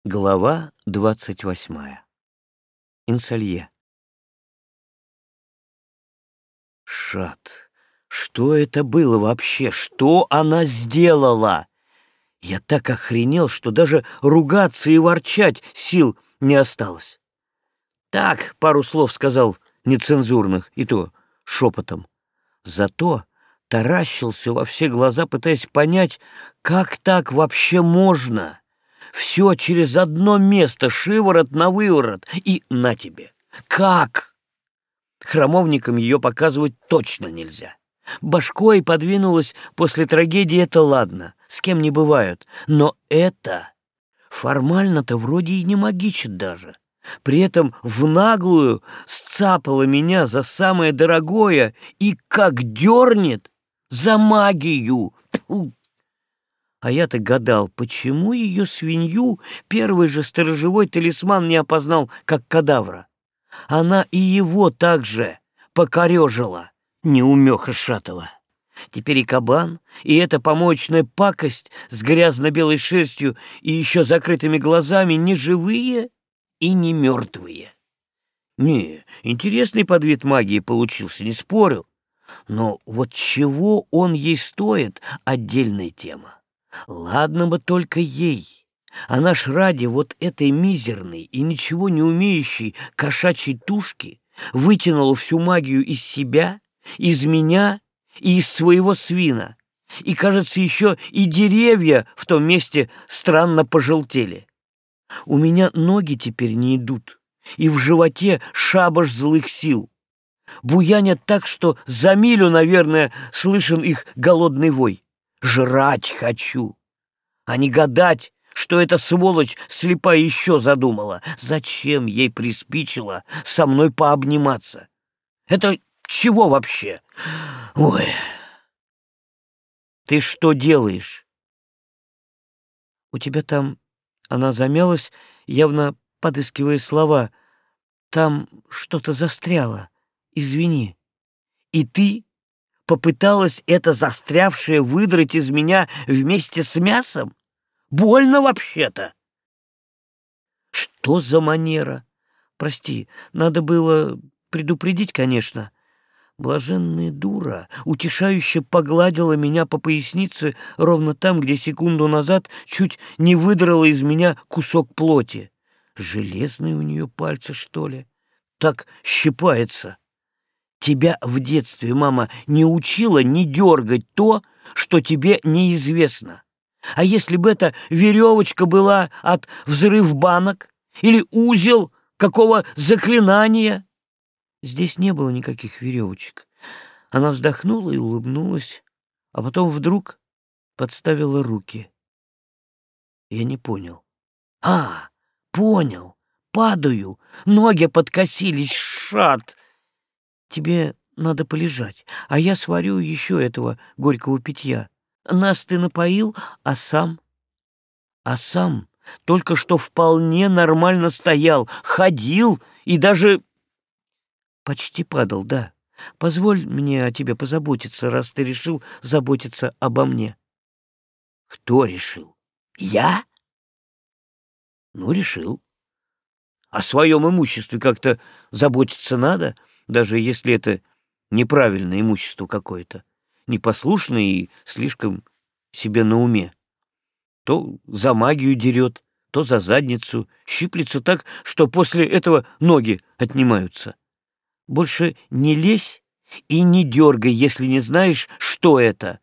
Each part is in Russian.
Глава 28. Инсалье. Шат. Что это было вообще? Что она сделала? Я так охренел, что даже ругаться и ворчать сил не осталось. Так, пару слов сказал нецензурных, и то шепотом. Зато таращился во все глаза, пытаясь понять, как так вообще можно. Все через одно место, шиворот на выворот, и на тебе. Как? Храмовникам ее показывать точно нельзя. Башкой подвинулась после трагедии, это ладно, с кем не бывают. Но это формально-то вроде и не магичит даже. При этом в наглую сцапала меня за самое дорогое и как дернет за магию. Тьфу! А я-то гадал, почему ее свинью первый же сторожевой талисман не опознал как кадавра. Она и его также покорежила, неумеха шатова. Теперь и кабан, и эта помоечная пакость с грязно-белой шерстью и еще закрытыми глазами не живые и не мертвые. Не, интересный подвид магии получился, не спорю. Но вот чего он ей стоит — отдельная тема. Ладно бы только ей. Она ж ради вот этой мизерной и ничего не умеющей кошачьей тушки вытянула всю магию из себя, из меня и из своего свина. И, кажется, еще и деревья в том месте странно пожелтели. У меня ноги теперь не идут, и в животе шабаш злых сил. Буянят так, что за милю, наверное, слышен их голодный вой. Жрать хочу, а не гадать, что эта сволочь слепая еще задумала. Зачем ей приспичило со мной пообниматься? Это чего вообще? Ой, ты что делаешь? У тебя там... Она замялась, явно подыскивая слова. Там что-то застряло. Извини. И ты попыталась это застрявшее выдрать из меня вместе с мясом? Больно вообще-то. Что за манера? Прости, надо было предупредить, конечно. Блаженная дура утешающе погладила меня по пояснице ровно там, где секунду назад чуть не выдрала из меня кусок плоти. Железные у нее пальцы, что ли? Так щипается. Тебя в детстве мама не учила не дергать то, что тебе неизвестно. А если бы эта веревочка была от взрыв банок или узел какого заклинания? Здесь не было никаких веревочек. Она вздохнула и улыбнулась, а потом вдруг подставила руки. Я не понял. А, понял. Падаю, ноги подкосились, шат. Тебе надо полежать, а я сварю еще этого горького питья. Нас ты напоил, а сам? А сам только что вполне нормально стоял, ходил и даже почти падал, да. Позволь мне о тебе позаботиться, раз ты решил заботиться обо мне. Кто решил? Я? Ну, решил. О своем имуществе как-то заботиться надо, даже если это неправильное имущество какое-то, непослушное и слишком себе на уме. То за магию дерет, то за задницу, щиплется так, что после этого ноги отнимаются. Больше не лезь и не дергай, если не знаешь, что это.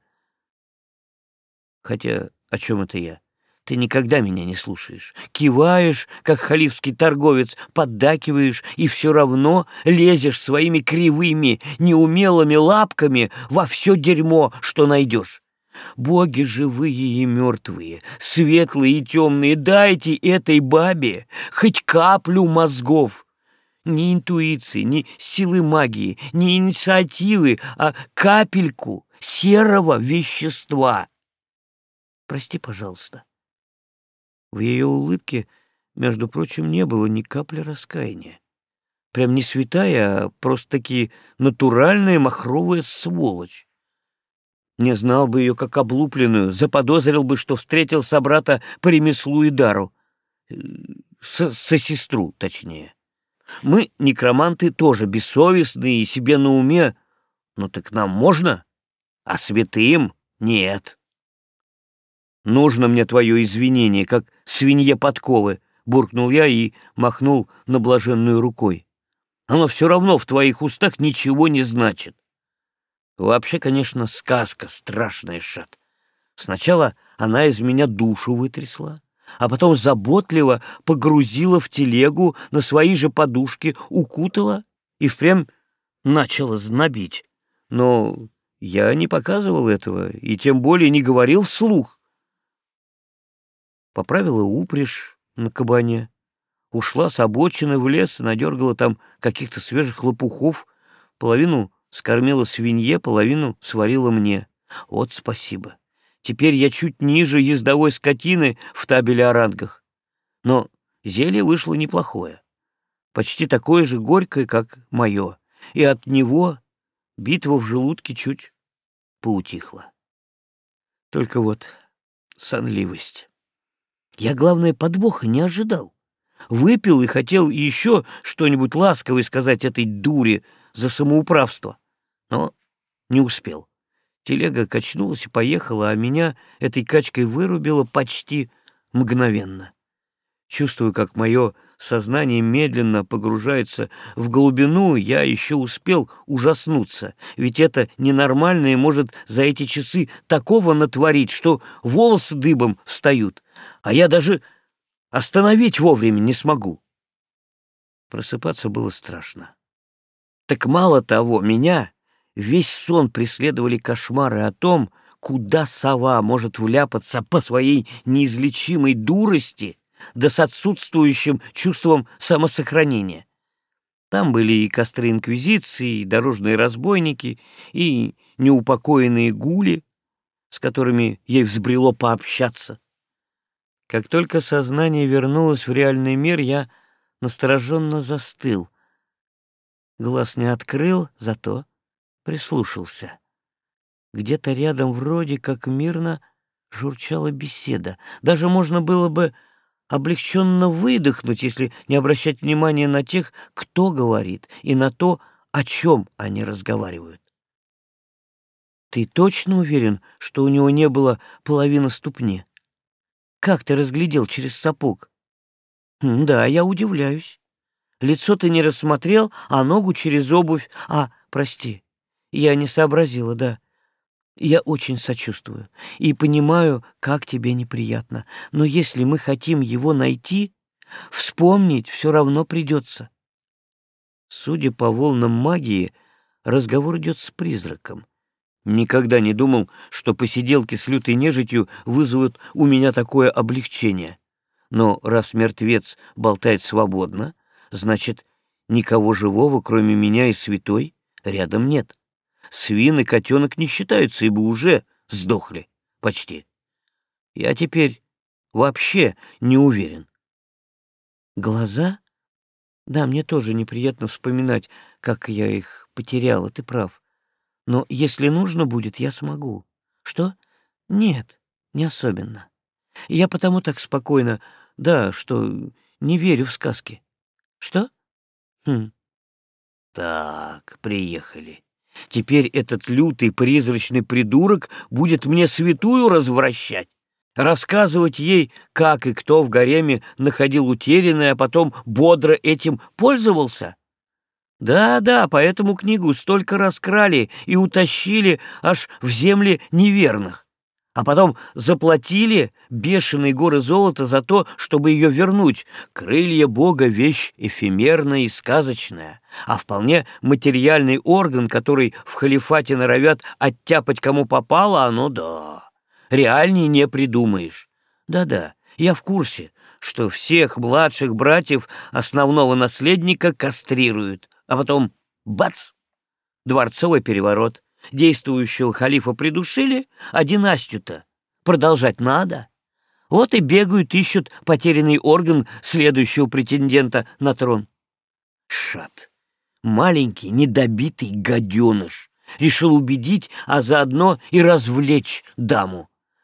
Хотя о чем это я? Ты никогда меня не слушаешь. Киваешь, как халифский торговец, поддакиваешь и все равно лезешь своими кривыми, неумелыми лапками во все дерьмо, что найдешь. Боги живые и мертвые, светлые и темные, дайте этой бабе хоть каплю мозгов. Ни интуиции, ни силы магии, ни инициативы, а капельку серого вещества. Прости, пожалуйста. В ее улыбке, между прочим, не было ни капли раскаяния. Прям не святая, а просто-таки натуральная махровая сволочь. Не знал бы ее как облупленную, заподозрил бы, что встретил собрата по ремеслу и дару. со сестру, точнее. Мы, некроманты, тоже бессовестные и себе на уме. Ну так нам можно, а святым нет. Нужно мне твое извинение, как свинье подковы, буркнул я и махнул на блаженную рукой. Оно все равно в твоих устах ничего не значит. Вообще, конечно, сказка страшная, Шат. Сначала она из меня душу вытрясла, а потом заботливо погрузила в телегу на свои же подушки, укутала и впрямь начала знобить. Но я не показывал этого и тем более не говорил вслух. Поправила упряжь на кабане, ушла с обочины в лес и надергала там каких-то свежих лопухов, половину скормила свинье, половину сварила мне. Вот спасибо. Теперь я чуть ниже ездовой скотины в табеле о рангах. Но зелье вышло неплохое, почти такое же горькое, как мое, и от него битва в желудке чуть поутихла. Только вот сонливость. Я, главное, подвоха не ожидал. Выпил и хотел еще что-нибудь ласковое сказать этой дуре за самоуправство, но не успел. Телега качнулась и поехала, а меня этой качкой вырубило почти мгновенно. Чувствую, как мое сознание медленно погружается в глубину, я еще успел ужаснуться, ведь это ненормальное может за эти часы такого натворить, что волосы дыбом встают, а я даже остановить вовремя не смогу. Просыпаться было страшно. Так мало того, меня весь сон преследовали кошмары о том, куда сова может вляпаться по своей неизлечимой дурости, да с отсутствующим чувством самосохранения. Там были и костры инквизиции, и дорожные разбойники, и неупокоенные гули, с которыми ей взбрело пообщаться. Как только сознание вернулось в реальный мир, я настороженно застыл. Глаз не открыл, зато прислушался. Где-то рядом вроде как мирно журчала беседа. Даже можно было бы облегченно выдохнуть, если не обращать внимания на тех, кто говорит, и на то, о чем они разговаривают. Ты точно уверен, что у него не было половины ступни? Как ты разглядел через сапог? Да, я удивляюсь. Лицо ты не рассмотрел, а ногу через обувь. Прости, я не сообразила, да. Я очень сочувствую и понимаю, как тебе неприятно. Но если мы хотим его найти, вспомнить все равно придется. Судя по волнам магии, разговор идет с призраком. Никогда не думал, что посиделки с лютой нежитью вызовут у меня такое облегчение. Но раз мертвец болтает свободно, значит, никого живого, кроме меня и святой, рядом нет. Свин и котенок не считаются, ибо уже сдохли. Почти. Я теперь вообще не уверен. Глаза? Да, мне тоже неприятно вспоминать, как я их потеряла, ты прав. Но если нужно будет, я смогу. Что? Нет, не особенно. Я потому так спокойно, да, что не верю в сказки. Что? Так, приехали. Теперь этот лютый призрачный придурок будет мне святую развращать, рассказывать ей, как и кто в гареме находил утерянное, а потом бодро этим пользовался. Да, поэтому книгу столько раскрали и утащили аж в земли неверных, а потом заплатили бешеные горы золота за то, чтобы ее вернуть. Крылья Бога — вещь эфемерная и сказочная, а вполне материальный орган, который в халифате норовят оттяпать кому попало, оно да, реальней не придумаешь. Да, я в курсе, что всех младших братьев основного наследника кастрируют, а потом бац! Дворцовый переворот. Действующего халифа придушили, а династию-то продолжать надо. Вот и бегают, ищут потерянный орган следующего претендента на трон. Шат, маленький недобитый гаденыш, решил убедить, а заодно и развлечь даму.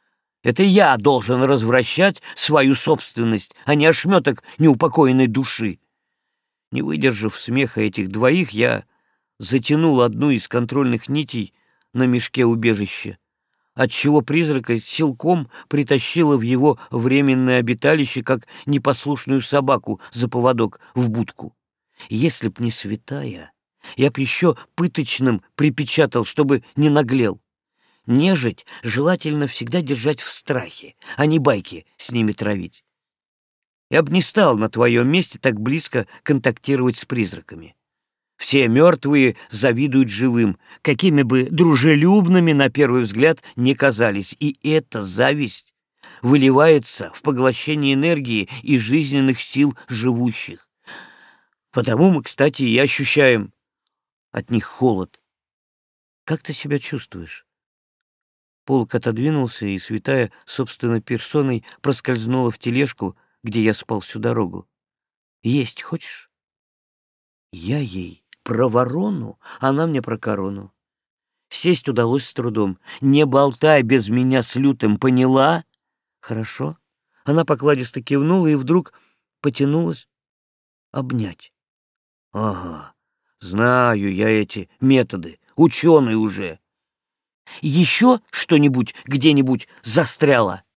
Это я должен развращать свою собственность, а не ошметок неупокоенной души. Не выдержав смеха этих двоих, я затянул одну из контрольных нитей на мешке убежища, отчего призрака силком притащила в его временное обиталище, как непослушную собаку за поводок в будку. Если б не святая, я б еще пыточным припечатал, чтобы не наглел. Нежить желательно всегда держать в страхе, а не байки с ними травить. Я б не стал на твоем месте так близко контактировать с призраками. Все мертвые завидуют живым, какими бы дружелюбными на первый взгляд не казались, и эта зависть выливается в поглощение энергии и жизненных сил живущих. Потому мы, кстати, и ощущаем от них холод. Как ты себя чувствуешь? Полк отодвинулся, и святая собственной персоной проскользнула в тележку, где я спал всю дорогу. «Есть хочешь?» Я ей про ворону, она мне про корону. Сесть удалось с трудом. «Не болтай без меня с Лютым, поняла?» «Хорошо». Она покладисто кивнула и вдруг потянулась обнять. «Ага, знаю я эти методы, ученый уже. Еще что-нибудь где-нибудь застряло?»